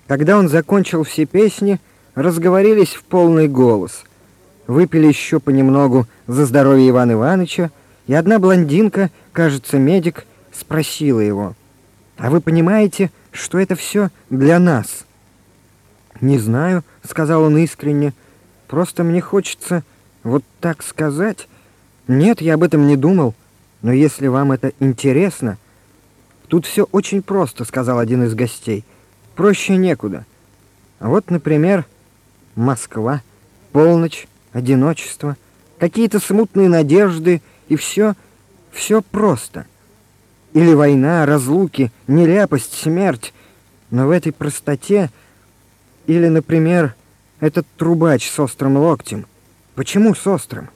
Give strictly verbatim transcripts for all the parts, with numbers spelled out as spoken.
Когда он закончил все песни, разговорились в полный голос. Выпили еще понемногу за здоровье Ивана Ивановича, и одна блондинка, кажется, медик, спросила его: «А вы понимаете, что это все для нас?» «Не знаю», — сказал он искренне, — «просто мне хочется вот так сказать. Нет, я об этом не думал, но если вам это интересно...» «Тут все очень просто», — сказал один из гостей. «Проще некуда. А вот, например, Москва, полночь, одиночество, какие-то смутные надежды, и все, все просто. Или война, разлуки, нелепость, смерть. Но в этой простоте... Или, например, этот трубач с острым локтем. Почему с острым?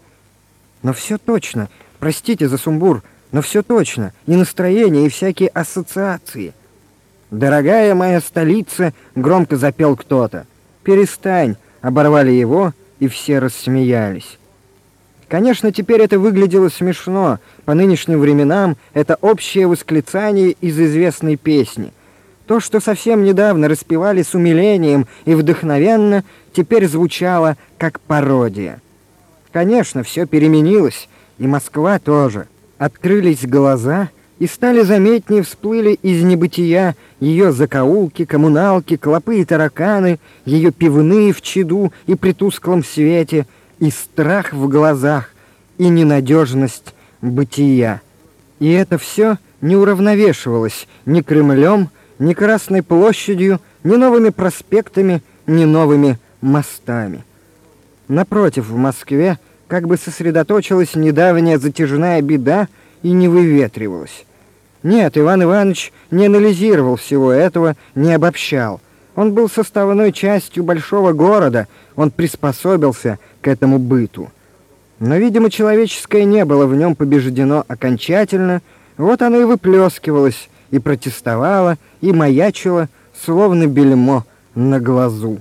Но все точно. Простите за сумбур, но все точно. И настроение, и всякие ассоциации. «Дорогая моя столица», — громко запел кто-то. «Перестань», — оборвали его, и все рассмеялись. Конечно, теперь это выглядело смешно. По нынешним временам это общее восклицание из известной песни. То, что совсем недавно распевали с умилением и вдохновенно, теперь звучало как пародия. Конечно, все переменилось, и Москва тоже. Открылись глаза, и стали заметнее всплыли из небытия ее закоулки, коммуналки, клопы и тараканы, ее пивные в чаду и при тусклом свете, и страх в глазах, и ненадежность бытия. И это все не уравновешивалось ни Кремлем, ни Красной площадью, ни новыми проспектами, ни новыми мостами. Напротив, в Москве как бы сосредоточилась недавняя затяжная беда и не выветривалась. Нет, Иван Иванович не анализировал всего этого, не обобщал. Он был составной частью большого города, он приспособился к этому быту. Но, видимо, человеческое не было в нем побеждено окончательно, вот оно и выплескивалось, и протестовало, и маячило, словно бельмо на глазу.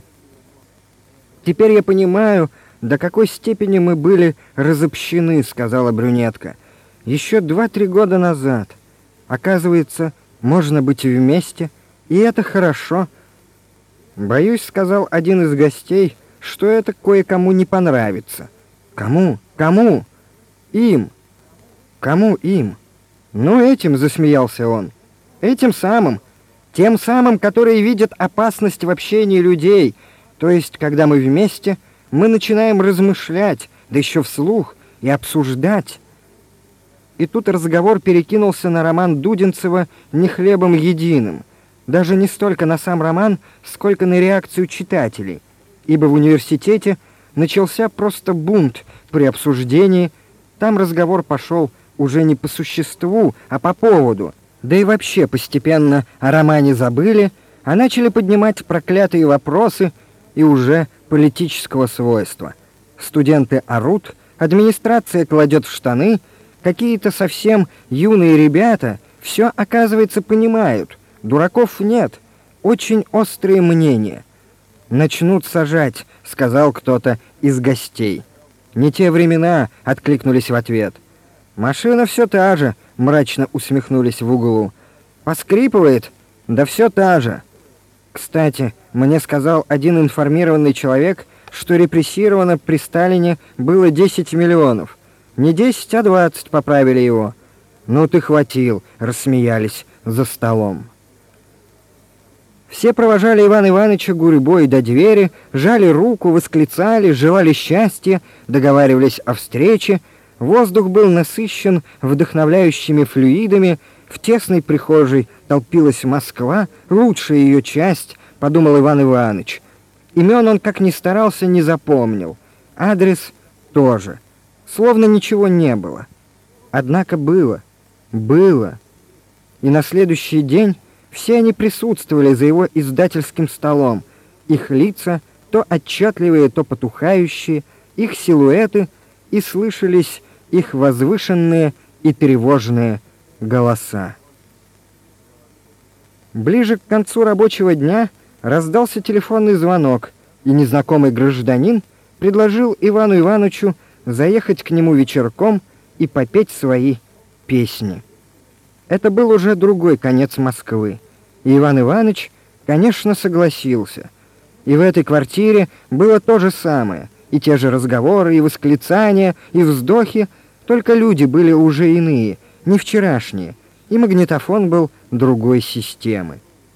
«Теперь я понимаю, до какой степени мы были разобщены», — сказала брюнетка. «Еще два-три года назад. Оказывается, можно быть вместе, и это хорошо». «Боюсь», — сказал один из гостей, — «что это кое-кому не понравится». «Кому? Кому?» «Им». «Кому им?» «Ну, этим», — засмеялся он. «Этим самым. Тем самым, которые видят опасность в общении людей. То есть, когда мы вместе, мы начинаем размышлять, да еще вслух, и обсуждать». И тут разговор перекинулся на роман Дудинцева «Не хлебом единым». Даже не столько на сам роман, сколько на реакцию читателей. Ибо в университете начался просто бунт при обсуждении. Там разговор пошел уже не по существу, а по поводу. Да и вообще постепенно о романе забыли, а начали поднимать проклятые вопросы и уже политического свойства. Студенты орут, администрация кладет в штаны, какие-то совсем юные ребята все, оказывается, понимают. Дураков нет, очень острые мнения. «Начнут сажать», — сказал кто-то из гостей. «Не те времена», — откликнулись в ответ. «Машина все та же», — мрачно усмехнулись в углу. «Поскрипывает? Да все та же». Кстати, мне сказал один информированный человек, что репрессировано при Сталине было десять миллионов. Не десять, а двадцать, поправили его. «Ну ты хватил», — рассмеялись за столом. Все провожали Ивана Ивановича гурьбой до двери, жали руку, восклицали, желали счастья, договаривались о встрече. Воздух был насыщен вдохновляющими флюидами. В тесной прихожей толпилась Москва, лучшая ее часть, подумал Иван Иванович. Имен он, как ни старался, не запомнил. Адрес тоже. Словно ничего не было. Однако было. Было. И на следующий день все они присутствовали за его издательским столом. Их лица, то отчетливые, то потухающие, их силуэты, и слышались их возвышенные и тревожные голоса. Ближе к концу рабочего дня раздался телефонный звонок, и незнакомый гражданин предложил Ивану Ивановичу заехать к нему вечерком и попеть свои песни. Это был уже другой конец Москвы, и Иван Иванович Конечно, согласился. И в этой квартире было то же самое, и те же разговоры, и восклицания, и вздохи, только люди были уже иные, не вчерашние, и магнитофон был другой системы.